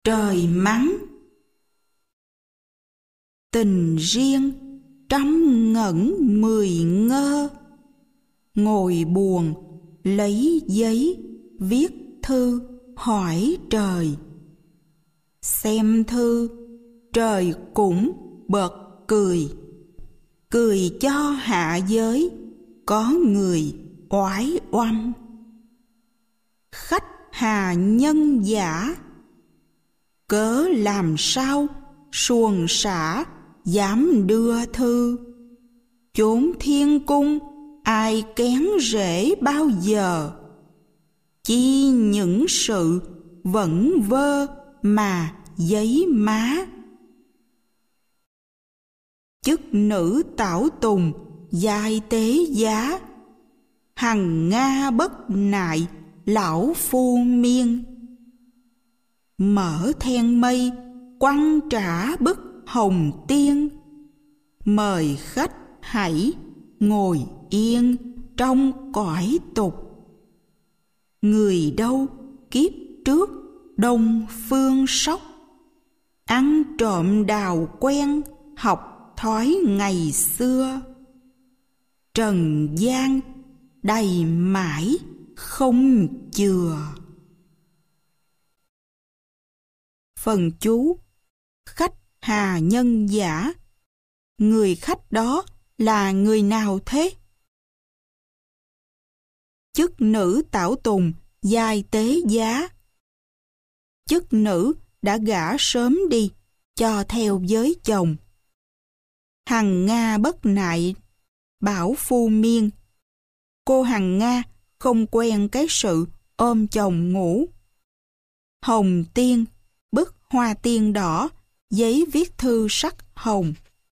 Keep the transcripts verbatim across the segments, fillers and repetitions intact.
Trời mắng. Tình riêng trăm ngẩn mười ngơ, ngồi buồn lấy giấy viết thư hỏi trời. Xem thư trời cũng bật cười, cười cho hạ giới có người oái oăm. Khách hà nhân giả, cớ làm sao xuồng xả dám đưa thư. Chốn thiên cung ai kén rễ bao giờ, chi những sự vẩn vơ mà giấy má. Chức nữ tảo tùng giai tế giá, hằng nga bất nại lão phu miên. Mở then mây quăng trả bức hồng tiên, mời khách hãy ngồi yên trong cõi tục. Người đâu kiếp trước đông phương sóc, ăn trộm đào quen học thói ngày xưa. Trần gian đầy mãi không chừa. Phần chú. Khách hà nhân giả. Người khách đó là người nào thế? Chức nữ tảo tùng giai tế giá. Chức nữ đã gả sớm đi, cho theo giới chồng. Hằng nga bất nại bảo phu miên. Cô hằng nga không quen cái sự ôm chồng ngủ. Hồng tiên, bức hoa tiên đỏ, giấy viết thư sắc hồng.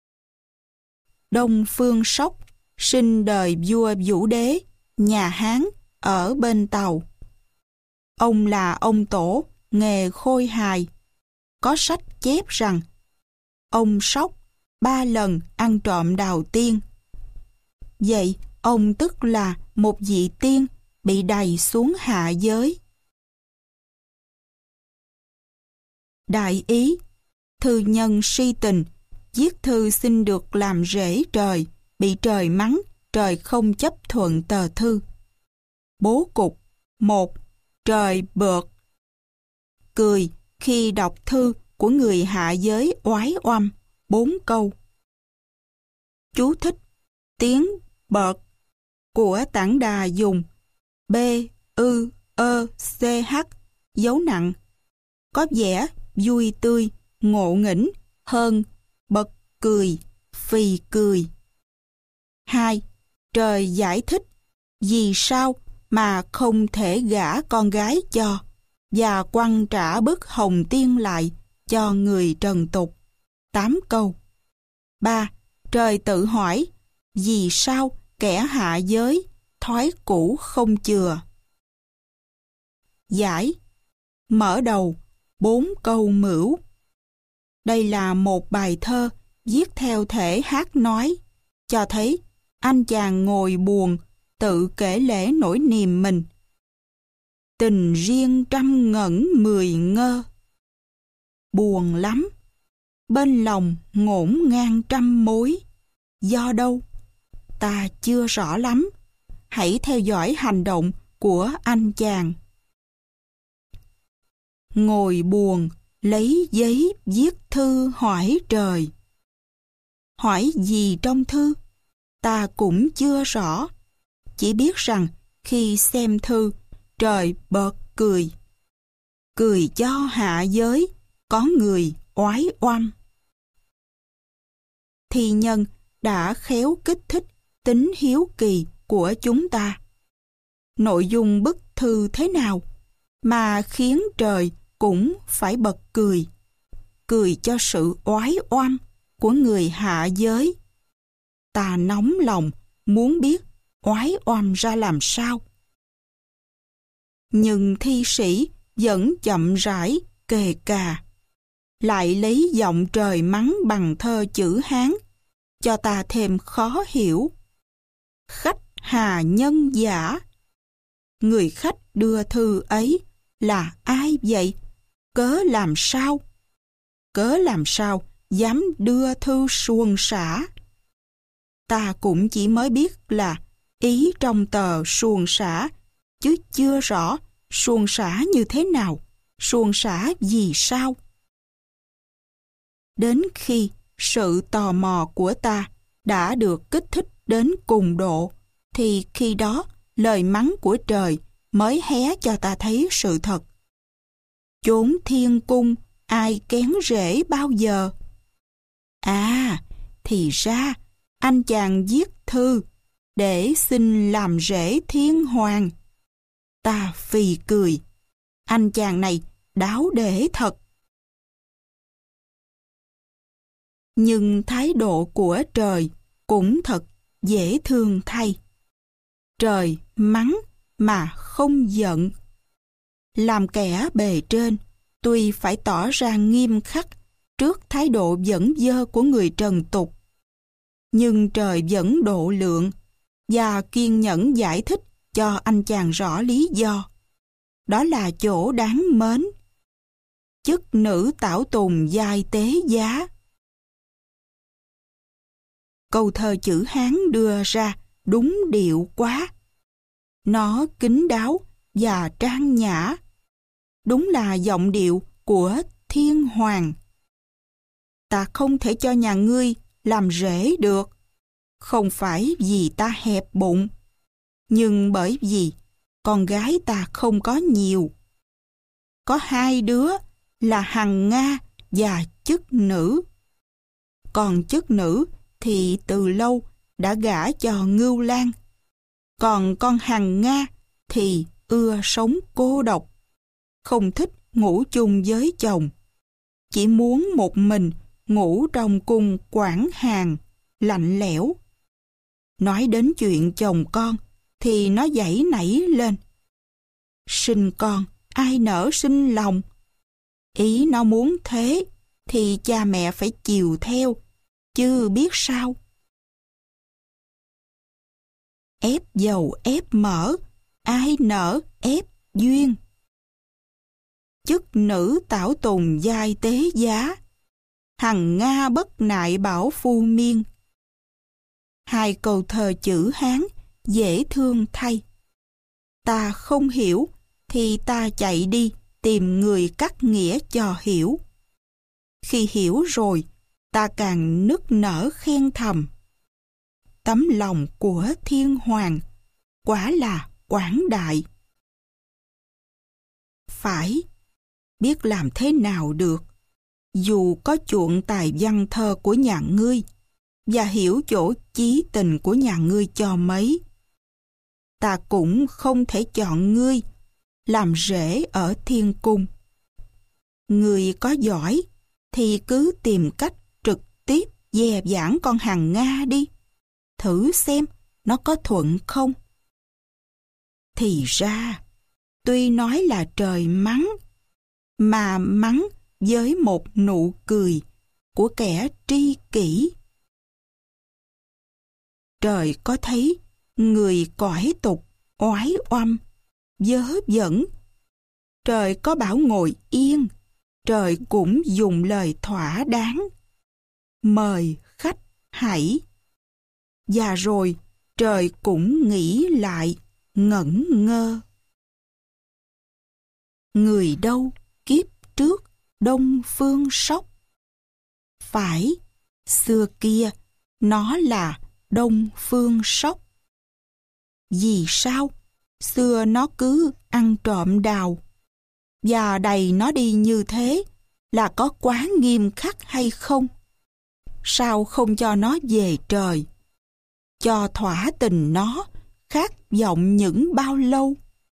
Đông phương sóc, sinh đời vua Vũ Đế, nhà Hán, ở bên Tàu. Ông là ông tổ nghề khôi hài. Có sách chép rằng ông Sóc ba lần ăn trộm đào tiên. Vậy ông tức là một vị tiên bị đày xuống hạ giới. Đại ý, thư nhân si tình, viết thư xin được làm rễ trời, bị trời mắng, trời không chấp thuận tờ thư. Bố cục. Một. Trời bợt cười khi đọc thư của người hạ giới oái oăm. Bốn câu. Chú thích. Tiếng bợt của Tản Đà dùng B, ư, ơ, ch, dấu nặng, có vẻ vui tươi, ngộ nghĩnh hơn bật cười, phì cười. Hai. Trời giải thích vì sao mà không thể gả con gái cho, và quăng trả bức hồng tiên lại cho người trần tục. Tám câu. Ba. Trời tự hỏi vì sao kẻ hạ giới thói cũ không chừa. Giải. Mở đầu bốn câu mửu. Đây là một bài thơ viết theo thể hát nói, cho thấy anh chàng ngồi buồn tự kể lể nỗi niềm mình. Tình riêng trăm ngẩn mười ngơ. Buồn lắm, bên lòng ngổn ngang trăm mối. Do đâu? Ta chưa rõ lắm. Hãy theo dõi hành động của anh chàng. Ngồi buồn, lấy giấy viết thư hỏi trời. Hỏi gì trong thư? Ta cũng chưa rõ. Chỉ biết rằng khi xem thư, trời bật cười. Cười cho hạ giới có người oái oăm. Thi nhân đã khéo kích thích tính hiếu kỳ của chúng ta. Nội dung bức thư thế nào mà khiến trời cũng phải bật cười? Cười cho sự oái oăm của người hạ giới. Ta nóng lòng muốn biết oái oăm ra làm sao. Nhưng thi sĩ vẫn chậm rãi kề cà, lại lấy giọng trời mắng bằng thơ chữ Hán, cho ta thêm khó hiểu. Khách hà nhân giả. Người khách đưa thư ấy là ai vậy? cớ làm sao? Cớ làm sao dám đưa thư suồng sã? Ta cũng chỉ mới biết là ý trong tờ suồng sã, chứ chưa rõ suồng sã như thế nào, suồng sã vì sao. Đến khi sự tò mò của ta đã được kích thích đến cùng độ, thì khi đó lời mắng của trời mới hé cho ta thấy sự thật. Chốn thiên cung ai kén rễ bao giờ? À, thì ra anh chàng viết thư để xin làm rễ thiên hoàng. Ta phì cười. Anh chàng này đáo để thật. Nhưng thái độ của trời cũng thật dễ thương thay. Trời mắng mà không giận. Làm kẻ bề trên, tuy phải tỏ ra nghiêm khắc trước thái độ dởn dơ của người trần tục, nhưng trời vẫn độ lượng và kiên nhẫn giải thích cho anh chàng rõ lý do. Đó là chỗ đáng mến. Chức nữ tảo tùng giai tế giá. Câu thơ chữ Hán đưa ra đúng điệu quá. Nó kín đáo và trang nhã. Đúng là giọng điệu của thiên hoàng. Ta không thể cho nhà ngươi làm rễ được. Không phải vì ta hẹp bụng, nhưng bởi vì con gái ta không có nhiều. Có hai đứa là Hằng Nga và chức nữ. Còn chức nữ thì từ lâu đã gả cho Ngưu Lang. Còn con Hằng Nga thì ưa sống cô độc, không thích ngủ chung với chồng, chỉ muốn một mình ngủ trong cung quản hàng, lạnh lẽo. Nói đến chuyện chồng con thì nó giãy nảy lên. Sinh con, ai nỡ sinh lòng? Ý nó muốn thế thì cha mẹ phải chiều theo, chứ biết sao. Ép dầu ép mỡ, ai nỡ ép duyên. Chức nữ tảo tùng giai tế giá, Hằng Nga bất nại bảo phu miên. Hai câu thơ chữ Hán dễ thương thay. Ta không hiểu thì ta chạy đi tìm người cắt nghĩa cho hiểu. Khi hiểu rồi, ta càng nức nở khen thầm. Tấm lòng của thiên hoàng quả là quảng đại. Phải, biết làm thế nào được, dù có chuộng tài văn thơ của nhà ngươi và hiểu chỗ chí tình của nhà ngươi cho mấy. Ta cũng không thể chọn ngươi làm rễ ở thiên cung. Ngươi có giỏi thì cứ tìm cách trực tiếp dè dãn con Hằng Nga đi. Thử xem nó có thuận không. Thì ra, tuy nói là trời mắng, mà mắng với một nụ cười của kẻ tri kỷ. Trời có thấy người cõi tục oái oăm, vớ vẩn. Trời có bảo ngồi yên, trời cũng dùng lời thỏa đáng. Mời khách hãy. Và rồi trời cũng nghĩ lại, ngẩn ngơ. Người đâu kiếp trước Đông Phương Sóc? Phải, xưa kia nó là Đông Phương Sóc. Vì sao? Xưa nó cứ ăn trộm đào. Và đầy nó đi như thế là có quá nghiêm khắc hay không? Sao không cho nó về trời? Cho thỏa tình nó khát vọng những bao lâu?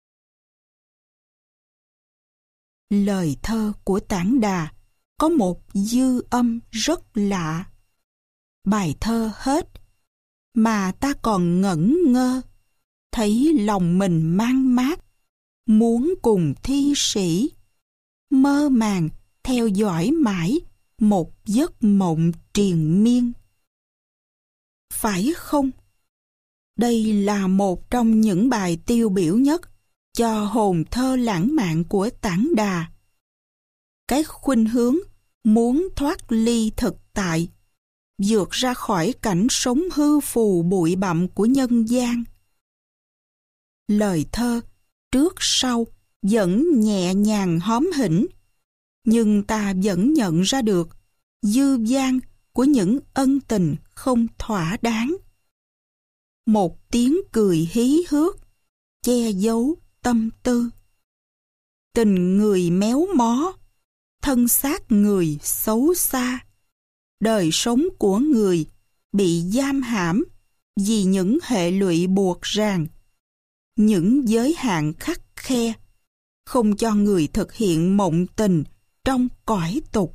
Lời thơ của Tản Đà có một dư âm rất lạ. Bài thơ hết mà ta còn ngẩn ngơ, thấy lòng mình mang mát, muốn cùng thi sĩ mơ màng theo dõi mãi một giấc mộng triền miên. Phải không? Đây là một trong những bài tiêu biểu nhất cho hồn thơ lãng mạn của Tản Đà. cái khuynh hướng muốn thoát ly thực tại, vượt ra khỏi cảnh sống hư phù bụi bặm của nhân gian. Lời thơ trước sau vẫn nhẹ nhàng hóm hỉnh, nhưng ta vẫn nhận ra được dư dang của những ân tình không thỏa đáng. Một tiếng cười hí hước che giấu tâm tư. Tình người méo mó, thân xác người xấu xa. Đời sống của người bị giam hãm vì những hệ lụy buộc ràng, những giới hạn khắt khe, không cho người thực hiện mộng tình trong cõi tục.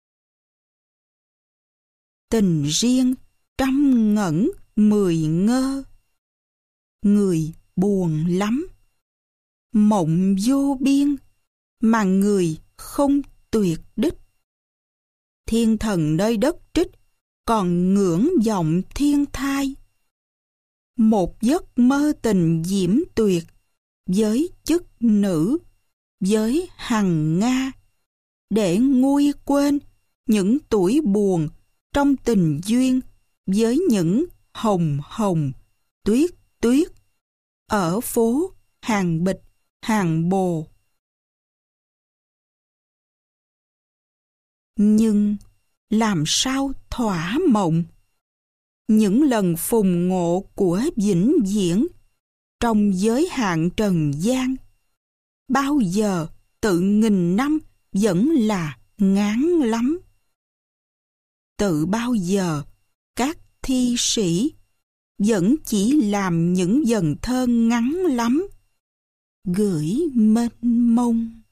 Tình riêng trăm ngẩn mười ngơ, người buồn lắm. Mộng vô biên mà người không tuyệt đích. Thiên thần nơi đất trích còn ngưỡng vọng thiên thai. Một giấc mơ tình diễm tuyệt với chức nữ, với hằng nga, để nguôi quên những tuổi buồn trong tình duyên với những hồng hồng tuyết tuyết ở phố Hàng Bịch, Hàng Bồ. Nhưng làm sao thỏa mộng? Những lần phùng ngộ của vĩnh viễn trong giới hạn trần gian, bao giờ tự nghìn năm vẫn là ngán lắm. Tự bao giờ các thi sĩ vẫn chỉ làm những dần thơ ngắn lắm, gửi mênh mông.